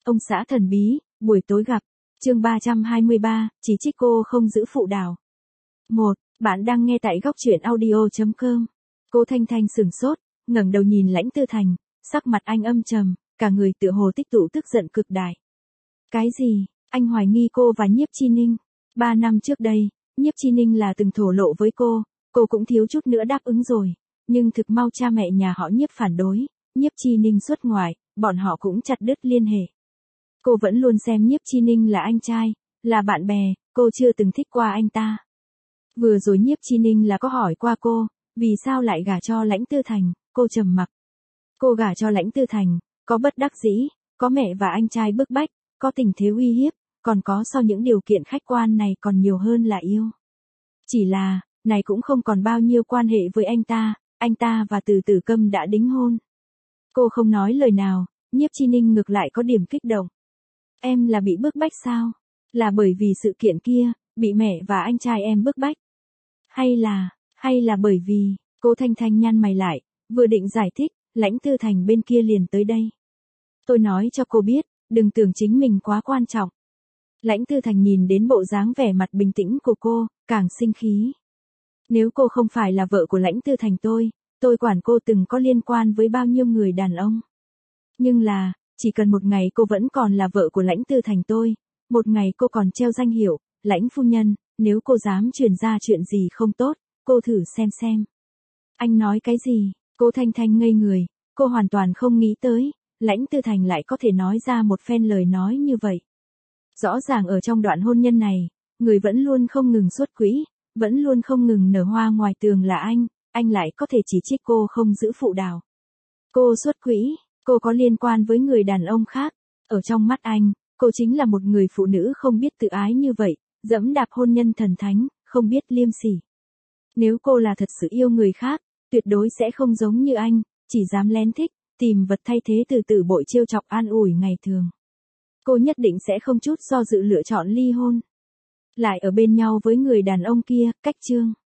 Ông xã thần bí, buổi tối gặp. Chương 323, chỉ trích cô không giữ phụ đạo. 1. Bạn đang nghe tại góc truyện audio.com. Cô Thanh Thanh sửng sốt, ngẩng đầu nhìn Lãnh Tư Thành, sắc mặt anh âm trầm, cả người tựa hồ tích tụ tức giận cực đại. Cái gì? Anh hoài nghi cô và Nhiếp Chi Ninh. 3 năm trước đây, Nhiếp Chi Ninh là từng thổ lộ với cô cũng thiếu chút nữa đáp ứng rồi, nhưng thực mau cha mẹ nhà họ Nhiếp phản đối, Nhiếp Chi Ninh xuất ngoại, bọn họ cũng chặt đứt liên hệ. Cô vẫn luôn xem Nhiếp Chi Ninh là anh trai, là bạn bè, cô chưa từng thích qua anh ta. Vừa rồi Nhiếp Chi Ninh là có hỏi qua cô, vì sao lại gả cho Lãnh Tư Thành, cô trầm mặc. Cô gả cho Lãnh Tư Thành, có bất đắc dĩ, có mẹ và anh trai bức bách, có tình thế uy hiếp, còn có sau những điều kiện khách quan này còn nhiều hơn là yêu. Chỉ là, này cũng không còn bao nhiêu quan hệ với anh ta và Từ Tử Câm đã đính hôn. Cô không nói lời nào, Nhiếp Chi Ninh ngược lại có điểm kích động. Em là bị bức bách sao? Là bởi vì sự kiện kia, bị mẹ và anh trai em bức bách? Hay là bởi vì, cô Thanh Thanh nhăn mày lại, vừa định giải thích, Lãnh Tư Thành bên kia liền tới đây. Tôi nói cho cô biết, đừng tưởng chính mình quá quan trọng. Lãnh Tư Thành nhìn đến bộ dáng vẻ mặt bình tĩnh của cô, càng sinh khí. Nếu cô không phải là vợ của Lãnh Tư Thành tôi quản cô từng có liên quan với bao nhiêu người đàn ông. Nhưng là, chỉ cần một ngày cô vẫn còn là vợ của Lãnh Tư Thành một ngày cô còn treo danh hiệu, Lãnh phu nhân, nếu cô dám truyền ra chuyện gì không tốt, cô thử xem. Anh nói cái gì? Cô Thanh Thanh ngây người, cô hoàn toàn không nghĩ tới, Lãnh Tư Thành lại có thể nói ra một phen lời nói như vậy. Rõ ràng ở trong đoạn hôn nhân này, người vẫn luôn không ngừng xuất quỹ, vẫn luôn không ngừng nở hoa ngoài tường là anh lại có thể chỉ trích cô không giữ phụ đạo. Cô xuất quỹ, cô có liên quan với người đàn ông khác, ở trong mắt anh, cô chính là một người phụ nữ không biết tự ái như vậy, dẫm đạp hôn nhân thần thánh, không biết liêm sỉ. Nếu cô là thật sự yêu người khác, tuyệt đối sẽ không giống như anh, chỉ dám lén thích, tìm vật thay thế từ từ bội trêu chọc an ủi ngày thường. Cô nhất định sẽ không chút do dự lựa chọn ly hôn. Lại ở bên nhau với người đàn ông kia, cách chương.